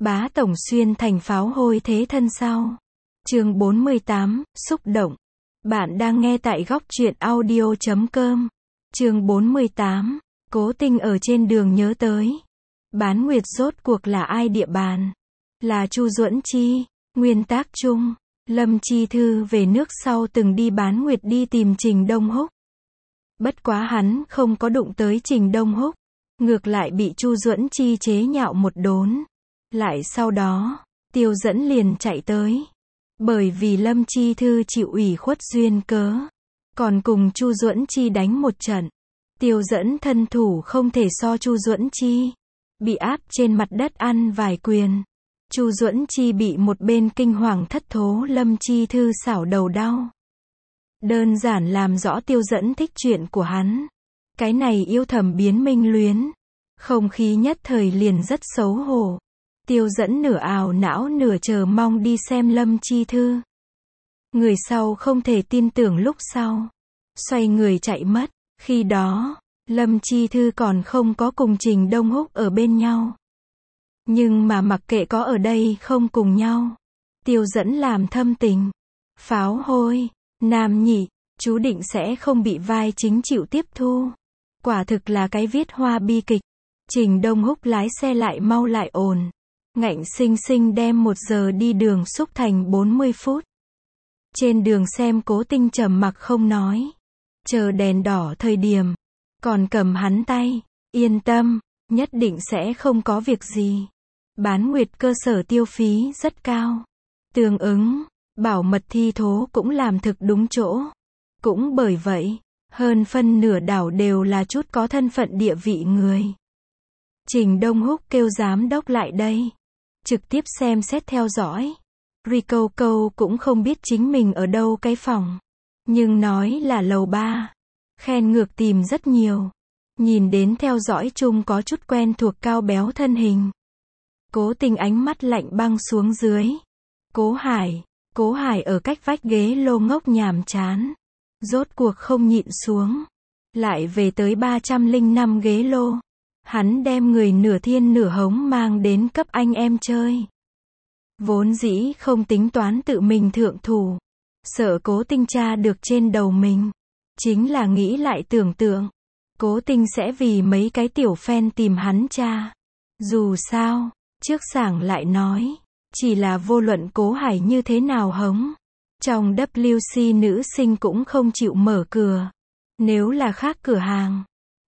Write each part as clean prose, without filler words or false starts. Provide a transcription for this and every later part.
Bá tổng xuyên thành pháo hôi thế thân sau. Chương 48, xúc động. Bạn đang nghe tại góc truyện audio.com. Chương 48, Cố Tình ở trên đường nhớ tới. Bán Nguyệt rốt cuộc là ai địa bàn? Là Chu Duẫn Chi. Nguyên tác chung, Lâm Chi Thư về nước sau từng đi Bán Nguyệt đi tìm Trình Đông Húc. Bất quá hắn không có đụng tới Trình Đông Húc, ngược lại bị Chu Duẫn Chi chế nhạo một đốn. Lại sau đó, Tiêu Dẫn liền chạy tới. Bởi vì Lâm Chi Thư chịu ủy khuất duyên cớ, còn cùng Chu Duẫn Chi đánh một trận. Tiêu Dẫn thân thủ không thể so Chu Duẫn Chi, bị áp trên mặt đất ăn vài quyền. Chu Duẫn Chi bị một bên kinh hoàng thất thố Lâm Chi Thư xảo đầu đau. Đơn giản làm rõ Tiêu Dẫn thích chuyện của hắn. Cái này yêu thầm biến minh luyến. Không khí nhất thời liền rất xấu hổ. Tiêu Dẫn nửa ảo não nửa chờ mong đi xem Lâm Chi Thư. Người sau không thể tin tưởng lúc sau. Xoay người chạy mất. Khi đó, Lâm Chi Thư còn không có cùng Trình Đông Húc ở bên nhau. Nhưng mà mặc kệ có ở đây không cùng nhau, Tiêu Dẫn làm thâm tình. Pháo hôi, nam nhị, chú định sẽ không bị vai chính chịu tiếp thu. Quả thực là cái viết hoa bi kịch. Trình Đông Húc lái xe lại mau lại ổn. Ngạnh sinh sinh đem 1 giờ đi đường xúc thành 40 phút. Trên đường xem Cố Tình trầm mặc không nói. Chờ đèn đỏ thời điểm, còn cầm hắn tay. Yên tâm, nhất định sẽ không có việc gì. Bán Nguyệt cơ sở tiêu phí rất cao. Tương ứng, bảo mật thi thố cũng làm thực đúng chỗ. Cũng bởi vậy, hơn phân nửa đảo đều là chút có thân phận địa vị người. Trình Đông Húc kêu giám đốc lại đây. Trực tiếp xem xét theo dõi. Rico Câu cũng không biết chính mình ở đâu cái phòng. Nhưng nói là lầu 3. Khen ngược tìm rất nhiều. Nhìn đến theo dõi chung có chút quen thuộc cao béo thân hình. Cố Tình ánh mắt lạnh băng xuống dưới. Cố Hải ở cách vách ghế lô ngốc nhàm chán. Rốt cuộc không nhịn xuống. Lại về tới 305 ghế lô. Hắn đem người nửa thiên nửa hống mang đến cấp anh em chơi. Vốn dĩ không tính toán tự mình thượng thủ. Sợ Cố Tình tra được trên đầu mình. Chính là nghĩ lại tưởng tượng. Cố Tình sẽ vì mấy cái tiểu fan tìm hắn tra. Dù sao, trước sảng lại nói. Chỉ là vô luận Cố Hải như thế nào hống. Trong WC nữ sinh cũng không chịu mở cửa. Nếu là khác cửa hàng,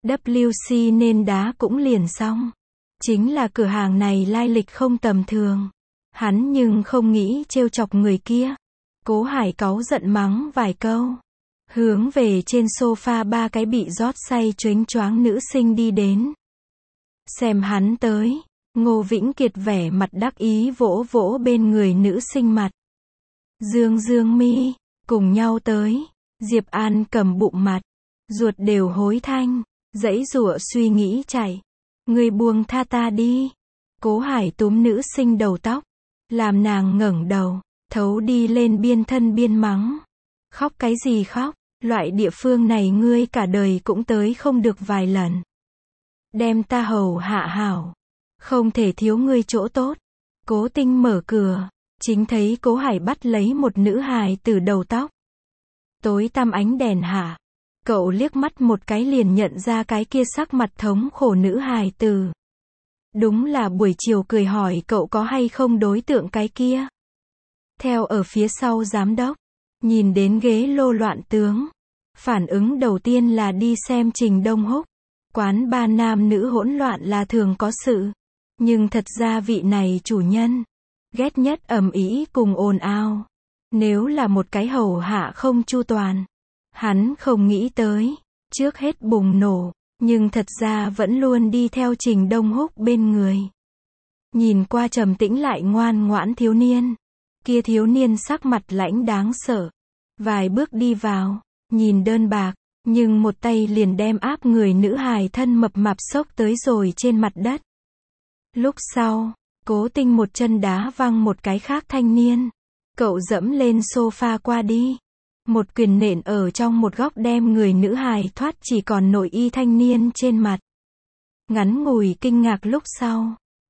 WC nên đá cũng liền xong. Chính là cửa hàng này lai lịch không tầm thường. Hắn nhưng không nghĩ trêu chọc người kia. Cố Hải cáu giận mắng vài câu. Hướng về trên sofa 3 cái bị rót say choáng choáng nữ sinh đi đến. Xem hắn tới. Ngô Vĩnh Kiệt vẻ mặt đắc ý vỗ vỗ bên người nữ sinh mặt. Dương mi, cùng nhau tới. Diệp An cầm bụng mặt. Ruột đều hối thanh. Giãy giụa suy nghĩ chạy. Người buông tha ta đi. Cố Hải túm nữ sinh đầu tóc. Làm nàng ngẩng đầu. Thấu đi lên biên thân biên mắng. Khóc cái gì khóc. Loại địa phương này ngươi cả đời cũng tới không được vài lần. Đem ta hầu hạ hảo. Không thể thiếu ngươi chỗ tốt. Cố Tình mở cửa. Chính thấy Cố Hải bắt lấy một nữ hài từ đầu tóc. Tối tăm ánh đèn hạ. Cậu liếc mắt một cái liền nhận ra cái kia sắc mặt thống khổ nữ hài tử. Đúng là buổi chiều cười hỏi cậu có hay không đối tượng cái kia. Theo ở phía sau giám đốc. Nhìn đến ghế lô loạn tướng. Phản ứng đầu tiên là đi xem Trình Đông Húc. Quán ba nam nữ hỗn loạn là thường có sự. Nhưng thật ra vị này chủ nhân. Ghét nhất ầm ĩ cùng ồn ào. Nếu là một cái hầu hạ không chu toàn. Hắn không nghĩ tới. Trước hết bùng nổ. Nhưng thật ra vẫn luôn đi theo Trình Đông Húc bên người. Nhìn qua trầm tĩnh lại ngoan ngoãn thiếu niên. Kia thiếu niên sắc mặt lãnh đáng sợ. Vài bước đi vào. Nhìn đơn bạc. Nhưng một tay liền đem áp người nữ hài thân mập mạp xốc tới rồi trên mặt đất. Lúc sau, Cố Tình một chân đá văng một cái khác thanh niên. Cậu dẫm lên sofa qua đi. Một quyền nện ở trong một góc đem người nữ hài thoát chỉ còn nội y thanh niên trên mặt. Ngắn ngủi kinh ngạc lúc sau.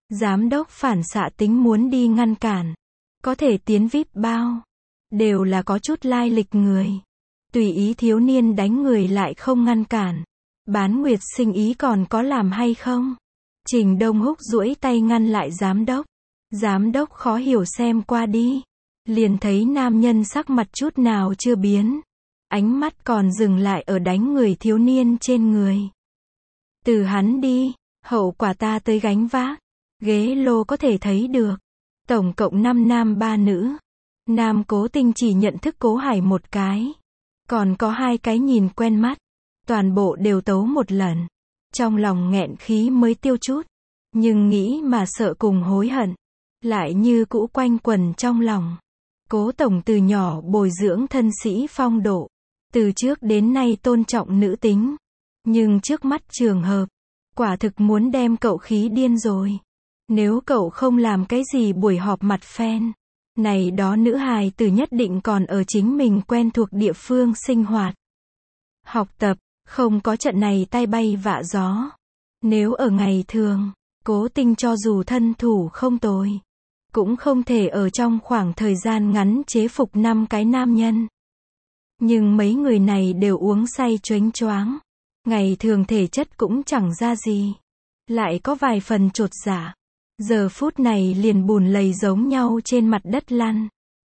Giám đốc phản xạ tính muốn đi ngăn cản. Có thể tiến VIP bao. Đều là có chút lai lịch người. Tùy ý thiếu niên đánh người lại không ngăn cản. Bán nguyệt sinh ý còn có làm hay không? Trình Đông Húc duỗi tay ngăn lại giám đốc. Giám đốc khó hiểu xem qua đi. Liền thấy nam nhân sắc mặt chút nào chưa biến. Ánh mắt còn dừng lại ở đánh người thiếu niên trên người. Từ hắn đi, hậu quả ta tới gánh vác. Ghế lô có thể thấy được. Tổng cộng 5 nam 3 nữ. Nam Cố Tinh chỉ nhận thức Cố Hải một cái. Còn có 2 cái nhìn quen mắt. Toàn bộ đều tấu một lần. Trong lòng nghẹn khí mới tiêu chút. Nhưng nghĩ mà sợ cùng hối hận. Lại như cũ quanh quẩn trong lòng. Cố tổng từ nhỏ bồi dưỡng thân sĩ phong độ. Từ trước đến nay tôn trọng nữ tính. Nhưng trước mắt trường hợp. Quả thực muốn đem cậu khí điên rồi. Nếu cậu không làm cái gì buổi họp mặt fan. Này đó nữ hài tử nhất định còn ở chính mình quen thuộc địa phương sinh hoạt. Học tập, không có trận này tai bay vạ gió. Nếu ở ngày thường, Cố Tinh cho dù thân thủ không tồi. Cũng không thể ở trong khoảng thời gian ngắn chế phục 5 cái nam nhân. Nhưng mấy người này đều uống say choáng choáng. Ngày thường thể chất cũng chẳng ra gì. Lại có vài phần chột dạ. Giờ phút này liền bùn lầy giống nhau trên mặt đất lăn.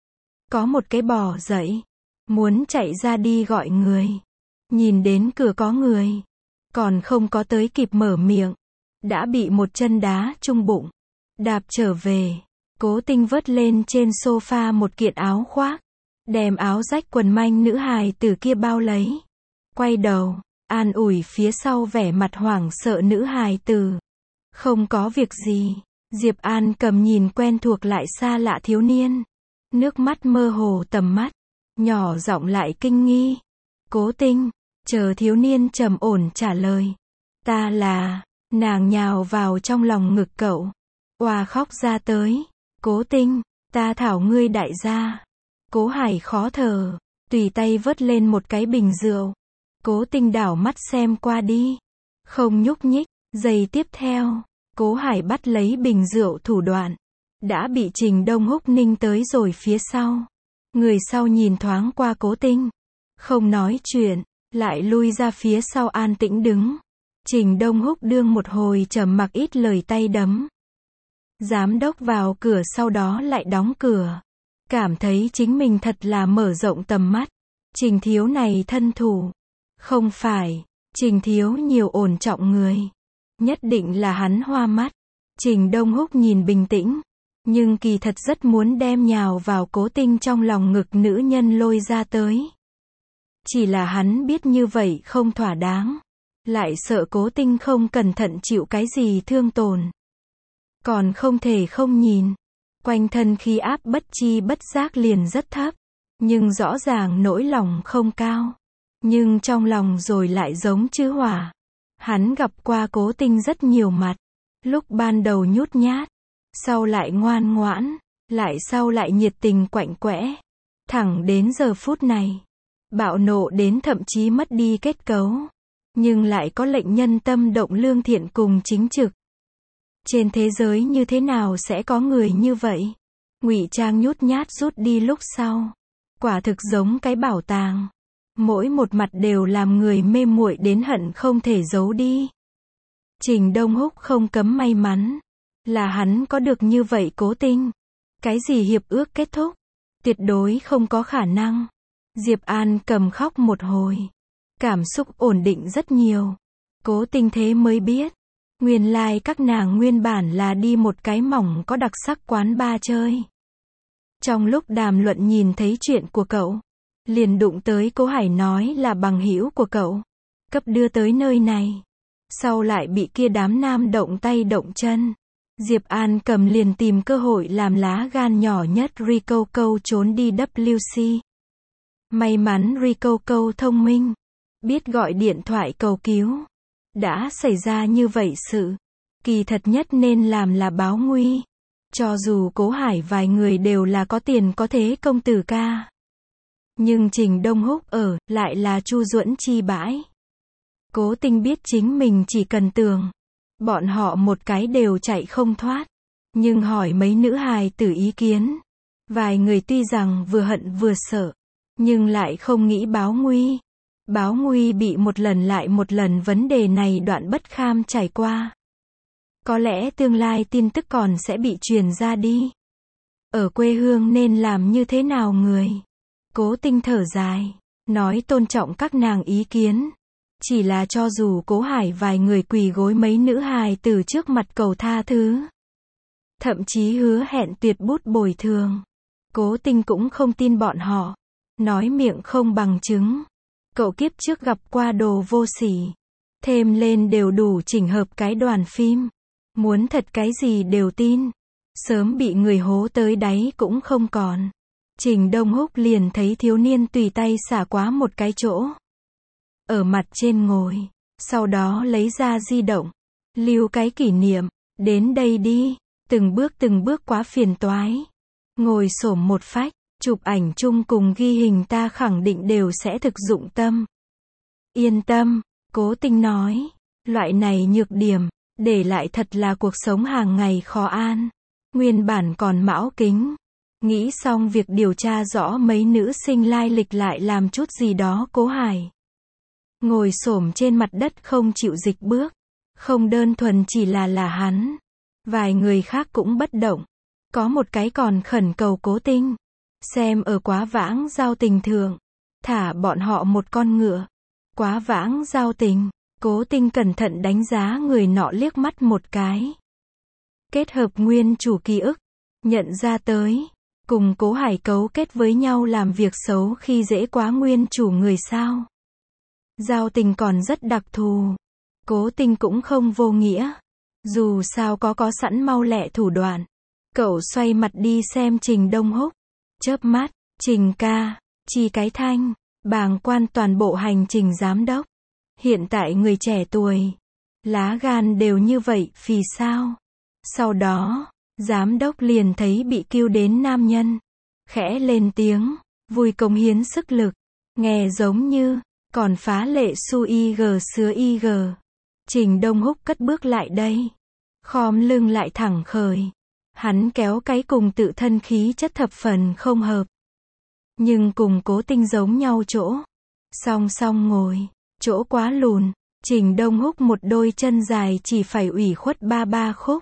Có một cái bò dậy. Muốn chạy ra đi gọi người. Nhìn đến cửa có người. Còn không có tới kịp mở miệng. Đã bị một chân đá trúng bụng. Đạp trở về. Cố Tinh vớt lên trên sofa một kiện áo khoác. Đem áo rách quần manh nữ hài từ kia bao lấy. Quay đầu. An ủi phía sau vẻ mặt hoảng sợ nữ hài tử. Không có việc gì. Diệp An cầm nhìn quen thuộc lại xa lạ thiếu niên. Nước mắt mơ hồ tầm mắt. Nhỏ giọng lại kinh nghi. Cố Tinh. Chờ thiếu niên trầm ổn trả lời. Ta là. Nàng nhào vào trong lòng ngực cậu. Oà khóc ra tới. Cố Tinh. Ta thảo ngươi đại gia. Cố Hải khó thở. Tùy tay vớt lên một cái bình rượu. Cố Tinh đảo mắt xem qua đi. Không nhúc nhích. Giây tiếp theo. Cố Hải bắt lấy bình rượu thủ đoạn. Đã bị Trình Đông Húc ninh tới rồi phía sau. Người sau nhìn thoáng qua Cố Tinh. Không nói chuyện. Lại lui ra phía sau an tĩnh đứng. Trình Đông Húc đương một hồi trầm mặc ít lời tay đấm. Giám đốc vào cửa sau đó lại đóng cửa. Cảm thấy chính mình thật là mở rộng tầm mắt. Trình thiếu này thân thủ. Không phải. Trình thiếu nhiều ổn trọng người. Nhất định là hắn hoa mắt. Trình Đông Húc nhìn bình tĩnh. Nhưng kỳ thật rất muốn đem nhào vào Cố Tinh trong lòng ngực nữ nhân lôi ra tới. Chỉ là hắn biết như vậy không thỏa đáng. Lại sợ Cố Tinh không cẩn thận chịu cái gì thương tổn. Còn không thể không nhìn. Quanh thân khí áp bất chi bất giác liền rất thấp. Nhưng rõ ràng nỗi lòng không cao. Nhưng trong lòng rồi lại giống chữ hỏa. Hắn gặp qua Cố Tinh rất nhiều mặt. Lúc ban đầu nhút nhát. Sau lại ngoan ngoãn. Lại sau lại nhiệt tình quạnh quẽ. Thẳng đến giờ phút này. Bạo nộ đến thậm chí mất đi kết cấu. Nhưng lại có lệnh nhân tâm động lương thiện cùng chính trực. Trên thế giới như thế nào sẽ có người như vậy? Ngụy trang nhút nhát rút đi lúc sau. Quả thực giống cái bảo tàng. Mỗi một mặt đều làm người mê muội đến hận không thể giấu đi. Trình Đông Húc không cấm may mắn. Là hắn có được như vậy Cố Tinh. Cái gì hiệp ước kết thúc? Tuyệt đối không có khả năng. Diệp An cầm khóc một hồi. Cảm xúc ổn định rất nhiều. Cố Tinh thế mới biết. Nguyên lai các nàng nguyên bản là đi một cái mỏng có đặc sắc quán bar chơi. Trong lúc đàm luận nhìn thấy chuyện của cậu. Liền đụng tới Cố Hải nói là bằng hữu của cậu. Cấp đưa tới nơi này. Sau lại bị kia đám nam động tay động chân. Diệp An cầm liền tìm cơ hội làm lá gan nhỏ nhất Rico câu trốn đi WC. May mắn Rico câu thông minh. Biết gọi điện thoại cầu cứu. Đã xảy ra như vậy sự. Kỳ thật nhất nên làm là báo nguy. Cho dù Cố Hải vài người đều là có tiền có thế công tử ca. Nhưng Trình Đông Húc ở, lại là Chu Duẫn chi bãi. Cố Tinh biết chính mình chỉ cần tưởng. Bọn họ một cái đều chạy không thoát. Nhưng hỏi mấy nữ hài tử ý kiến. Vài người tuy rằng vừa hận vừa sợ, nhưng lại không nghĩ báo nguy. Báo nguy bị một lần lại một lần vấn đề này đoạn bất kham trải qua. Có lẽ tương lai tin tức còn sẽ bị truyền ra đi. Ở quê hương nên làm như thế nào người? Cố Tinh thở dài, nói tôn trọng các nàng ý kiến. Chỉ là cho dù Cố Hải vài người quỳ gối mấy nữ hài từ trước mặt cầu tha thứ. Thậm chí hứa hẹn tuyệt bút bồi thường. Cố Tinh cũng không tin bọn họ. Nói miệng không bằng chứng. Cậu kiếp trước gặp qua đồ vô sỉ. Thêm lên đều đủ chỉnh hợp cái đoàn phim. Muốn thật cái gì đều tin. Sớm bị người hố tới đáy cũng không còn. Trình Đông Húc liền thấy thiếu niên tùy tay xả quá một cái chỗ. Ở mặt trên ngồi. Sau đó lấy ra di động. Lưu cái kỷ niệm. Đến đây đi. Từng bước quá phiền toái. Ngồi xổm một phách. Chụp ảnh chung cùng ghi hình ta khẳng định đều sẽ thực dụng tâm. Yên tâm. Cố Tinh nói. Loại này nhược điểm. Để lại thật là cuộc sống hàng ngày khó an. Nguyên bản còn mão kính. Nghĩ xong việc điều tra rõ mấy nữ sinh lai lịch lại làm chút gì đó. Cố Hải ngồi xổm trên mặt đất không chịu dịch bước. Không đơn thuần chỉ là hắn. Vài người khác cũng bất động. Có một cái còn khẩn cầu Cố Tinh. Xem ở Quá Vãng giao tình thượng. Thả bọn họ một con ngựa. Quá Vãng giao tình. Cố Tinh cẩn thận đánh giá người nọ liếc mắt một cái. Kết hợp nguyên chủ ký ức. Nhận ra tới. Cùng Cố Hải cấu kết với nhau làm việc xấu khi dễ quá nguyên chủ người sao. Giao tình còn rất đặc thù. Cố Tinh cũng không vô nghĩa. Dù sao có sẵn mau lẹ thủ đoạn. Cậu xoay mặt đi xem Trình Đông Húc. Chớp mắt, Trình ca, chi cái thanh, bàng quan toàn bộ hành trình giám đốc. Hiện tại người trẻ tuổi, lá gan đều như vậy, vì sao? Sau đó, giám đốc liền thấy bị kêu đến nam nhân. Khẽ lên tiếng, vui cống hiến sức lực. Nghe giống như, còn phá lệ su ig sứa ig. Trình Đông Húc cất bước lại đây. Khom lưng lại thẳng khởi. Hắn kéo cái cùng tự thân khí chất thập phần không hợp. Nhưng cùng Cố Tinh giống nhau chỗ. Song song ngồi. Chỗ quá lùn. Trình Đông Húc một đôi chân dài chỉ phải ủy khuất ba khúc.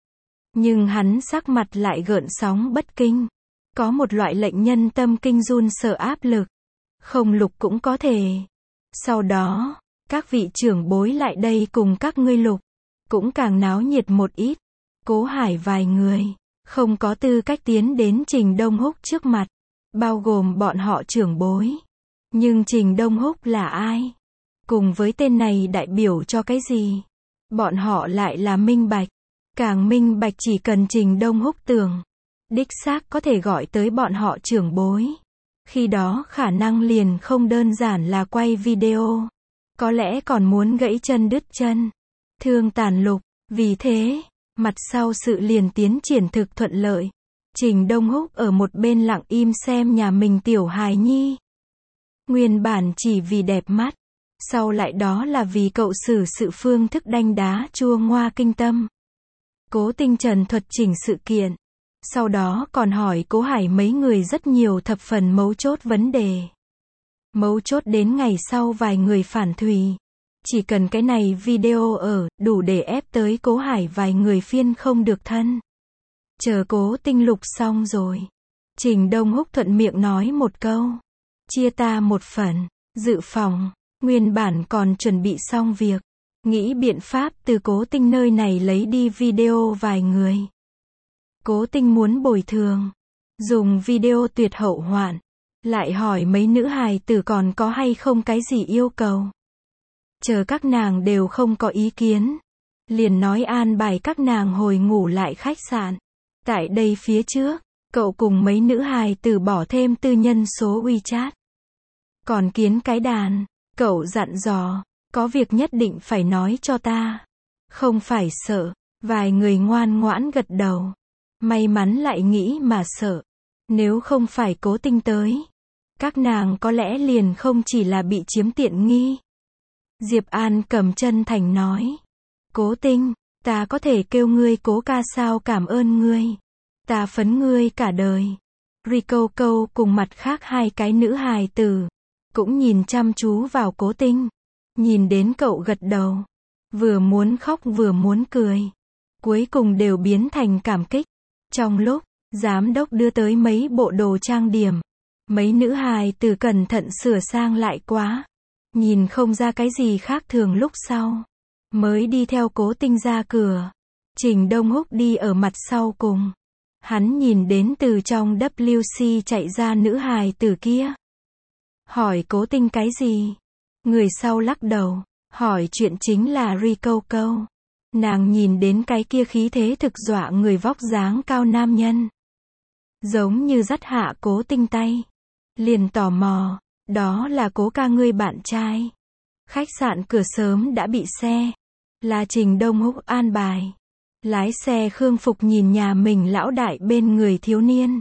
Nhưng hắn sắc mặt lại gợn sóng bất kinh. Có một loại lệnh nhân tâm kinh run sợ áp lực. Không lục cũng có thể. Sau đó, các vị trưởng bối lại đây cùng các ngươi lục. Cũng càng náo nhiệt một ít. Cố Hải vài người, không có tư cách tiến đến Trình Đông Húc trước mặt. Bao gồm bọn họ trưởng bối. Nhưng Trình Đông Húc là ai? Cùng với tên này đại biểu cho cái gì? Bọn họ lại là minh bạch. Càng minh bạch chỉ cần Trình Đông Húc tưởng. Đích xác có thể gọi tới bọn họ trưởng bối. Khi đó khả năng liền không đơn giản là quay video. Có lẽ còn muốn gãy chân đứt chân. Thương tàn lục. Vì thế, mặt sau sự liền tiến triển thực thuận lợi. Trình Đông Húc ở một bên lặng im xem nhà mình tiểu hài nhi. Nguyên bản chỉ vì đẹp mắt. Sau lại đó là vì cậu xử sự phương thức đanh đá chua ngoa kinh tâm. Cố Tinh trần thuật chỉnh sự kiện. Sau đó còn hỏi Cố Hải mấy người rất nhiều thập phần mấu chốt vấn đề. Mấu chốt đến ngày sau vài người phản thùy. Chỉ cần cái này video ở, đủ để ép tới Cố Hải vài người phiên không được thân. Chờ Cố Tinh lục xong rồi. Trình Đông Húc thuận miệng nói một câu. Chia ta một phần. Dự phòng. Nguyên bản còn chuẩn bị xong việc. Nghĩ biện pháp từ Cố Tinh nơi này lấy đi video vài người. Cố Tinh muốn bồi thường. Dùng video tuyệt hậu hoạn. Lại hỏi mấy nữ hài tử còn có hay không cái gì yêu cầu. Chờ các nàng đều không có ý kiến. Liền nói an bài các nàng hồi ngủ lại khách sạn. Tại đây phía trước, cậu cùng mấy nữ hài tử bỏ thêm tư nhân số WeChat. Còn kiến cái đàn, cậu dặn dò, có việc nhất định phải nói cho ta. Không phải sợ, vài người ngoan ngoãn gật đầu. May mắn lại nghĩ mà sợ. Nếu không phải Cố Tinh tới, các nàng có lẽ liền không chỉ là bị chiếm tiện nghi. Diệp An cầm chân thành nói. Cố Tinh, Ta có thể kêu ngươi Cố ca sao, cảm ơn ngươi. Ta phấn ngươi cả đời. Rico câu cùng mặt khác hai cái nữ hài tử cũng nhìn chăm chú vào Cố Tinh. Nhìn đến cậu gật đầu, vừa muốn khóc vừa muốn cười, cuối cùng đều biến thành cảm kích. Trong lúc giám đốc đưa tới mấy bộ đồ trang điểm, mấy nữ hài tử cẩn thận sửa sang lại quá, nhìn không ra cái gì khác thường, lúc sau mới đi theo Cố Tinh ra cửa. Trình Đông Húc đi ở mặt sau cùng. Hắn nhìn đến từ trong WC chạy ra nữ hài tử kia, hỏi Cố Tinh cái gì. Người sau lắc đầu, hỏi chuyện chính là Rico câu. Nàng nhìn đến cái kia khí thế thực dọa người vóc dáng cao nam nhân, giống như dắt hạ Cố Tinh tay, liền tò mò, đó là Cố ca ngươi bạn trai. Khách sạn cửa sớm đã bị xe, là Trình Đông Húc an bài. Lái xe Khương Phục nhìn nhà mình lão đại bên người thiếu niên,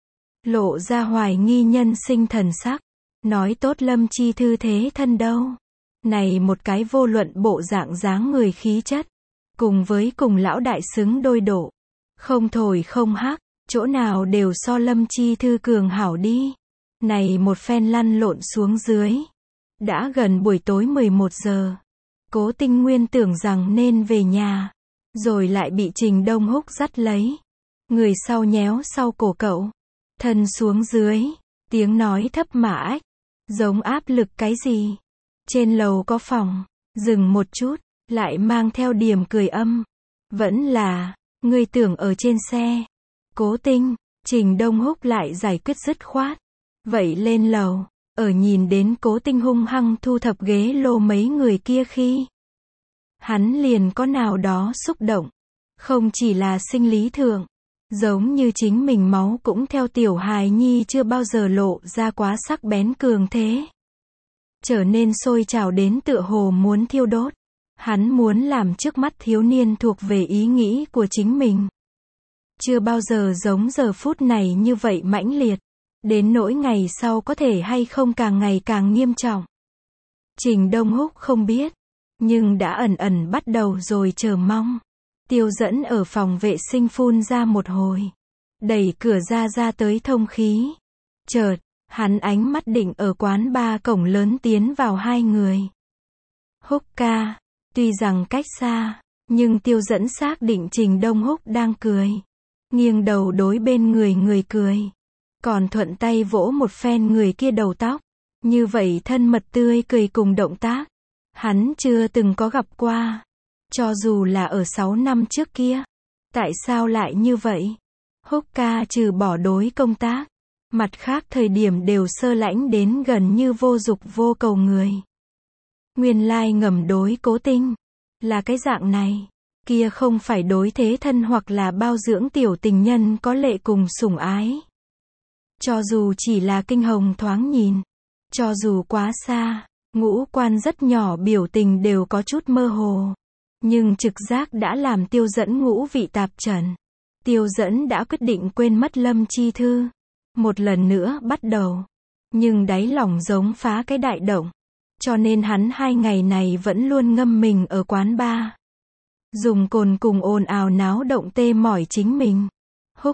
lộ ra hoài nghi nhân sinh thần sắc, nói tốt Lâm Chi Thư thế thân đâu. Này một cái vô luận bộ dạng dáng người khí chất, cùng với cùng lão đại xứng đôi độ, không thổi không hắc, chỗ nào đều so Lâm Chi Thư cường hảo đi. Này một phen lăn lộn xuống dưới, đã gần buổi tối 11 giờ. Cố Tinh nguyên tưởng rằng nên về nhà, rồi lại bị Trình Đông Húc dắt lấy. Người sau nhéo sau cổ cậu, thân xuống dưới, tiếng nói thấp mà ách, giống áp lực cái gì. Trên lầu có phòng, dừng một chút, lại mang theo điểm cười âm. Vẫn là, ngươi tưởng ở trên xe. Cố Tinh, Trình Đông Húc lại giải quyết dứt khoát. Vậy lên lầu, ở nhìn đến Cố Tinh hung hăng thu thập ghế lô mấy người kia khi, hắn liền có nào đó xúc động. Không chỉ là sinh lý thượng, giống như chính mình máu cũng theo tiểu hài nhi chưa bao giờ lộ ra quá sắc bén cường thế, trở nên sôi trào đến tựa hồ muốn thiêu đốt. Hắn muốn làm trước mắt thiếu niên thuộc về ý nghĩ của chính mình. Chưa bao giờ giống giờ phút này như vậy mãnh liệt, đến nỗi ngày sau có thể hay không càng ngày càng nghiêm trọng. Trình Đông Húc không biết, nhưng đã ẩn ẩn bắt đầu rồi chờ mong. Tiêu Dẫn ở phòng vệ sinh phun ra một hồi, đẩy cửa ra tới thông khí. Chợt, hắn ánh mắt định ở quán bar cổng lớn tiến vào hai người. Húc ca, tuy rằng cách xa, nhưng Tiêu Dẫn xác định Trình Đông Húc đang cười. Nghiêng đầu đối bên người cười, còn thuận tay vỗ một phen người kia đầu tóc. Như vậy thân mật tươi cười cùng động tác, hắn chưa từng có gặp qua. Cho dù là ở 6 năm trước kia. Tại sao lại như vậy? Húc ca trừ bỏ đối công tác, mặt khác thời điểm đều sơ lãnh đến gần như vô dục vô cầu người. Nguyên lai ngầm đối Cố Tinh là cái dạng này, kia không phải đối thế thân hoặc là bao dưỡng tiểu tình nhân có lệ cùng sủng ái. Cho dù chỉ là kinh hồng thoáng nhìn, cho dù quá xa, ngũ quan rất nhỏ, biểu tình đều có chút mơ hồ, nhưng trực giác đã làm Tiêu Dẫn ngũ vị tạp trần. Tiêu Dẫn đã quyết định quên mất Lâm Chi Thư, một lần nữa bắt đầu, nhưng đáy lòng giống phá cái đại động, cho nên hắn 2 ngày này vẫn luôn ngâm mình ở quán bar, dùng cồn cùng ồn ào náo động tê mỏi chính mình. Húc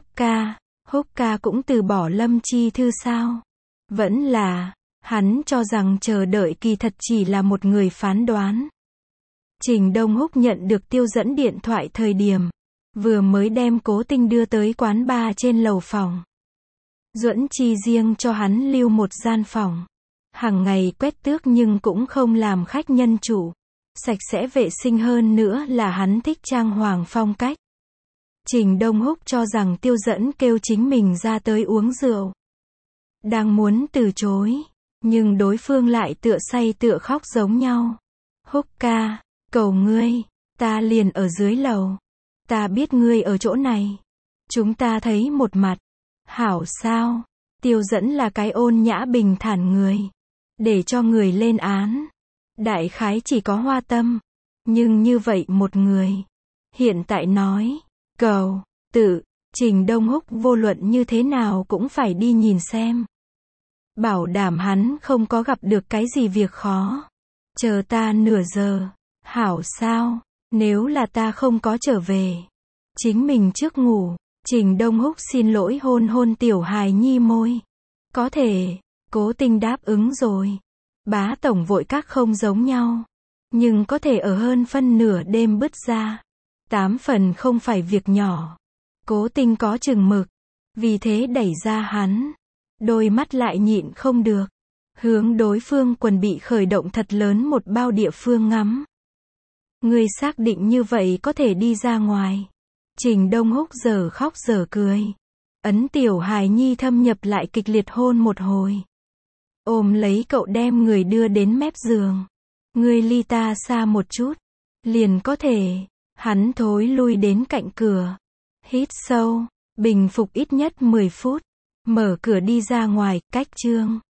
ca cũng từ bỏ Lâm Chi Thư sao? Vẫn là, hắn cho rằng chờ đợi kỳ thật chỉ là một người phán đoán. Trình Đông Húc nhận được Tiêu Dẫn điện thoại thời điểm, vừa mới đem Cố Tinh đưa tới quán bar trên lầu phòng. Duẫn Chi riêng cho hắn lưu một gian phòng, hàng ngày quét tước nhưng cũng không làm khách nhân chủ, sạch sẽ vệ sinh, hơn nữa là hắn thích trang hoàng phong cách. Trình Đông Húc cho rằng Tiêu Dẫn kêu chính mình ra tới uống rượu, đang muốn từ chối, nhưng đối phương lại tựa say tựa khóc giống nhau. Húc ca, cầu ngươi, ta liền ở dưới lầu, ta biết ngươi ở chỗ này, chúng ta thấy một mặt, hảo sao? Tiêu Dẫn là cái ôn nhã bình thản người, để cho người lên án, đại khái chỉ có Hoa Tâm, nhưng như vậy một người, hiện tại nói, cầu, tự, Trình Đông Húc vô luận như thế nào cũng phải đi nhìn xem. Bảo đảm hắn không có gặp được cái gì việc khó. Chờ ta nửa giờ, hảo sao? Nếu là ta không có trở về, chính mình trước ngủ. Trình Đông Húc xin lỗi hôn hôn Tiểu Hài Nhi môi. Có thể, Cố Tình đáp ứng rồi. Bá tổng vội các không giống nhau. Nhưng có thể ở hơn phân nửa đêm bứt ra. 8 phần không phải việc nhỏ. Cố Tình có chừng mực. Vì thế đẩy ra hắn. Đôi mắt lại nhịn không được. Hướng đối phương quần bị khởi động thật lớn một bao địa phương ngắm. Ngươi xác định như vậy có thể đi ra ngoài. Trình Đông Húc giờ khóc giờ cười. Ấn Tiểu Hài Nhi thâm nhập lại kịch liệt hôn một hồi. Ôm lấy cậu đem người đưa đến mép giường. Ngươi ly ta xa một chút. Liền có thể. Hắn thối lui đến cạnh cửa. Hít sâu. Bình phục ít nhất 10 phút. Mở cửa đi ra ngoài, cách chương.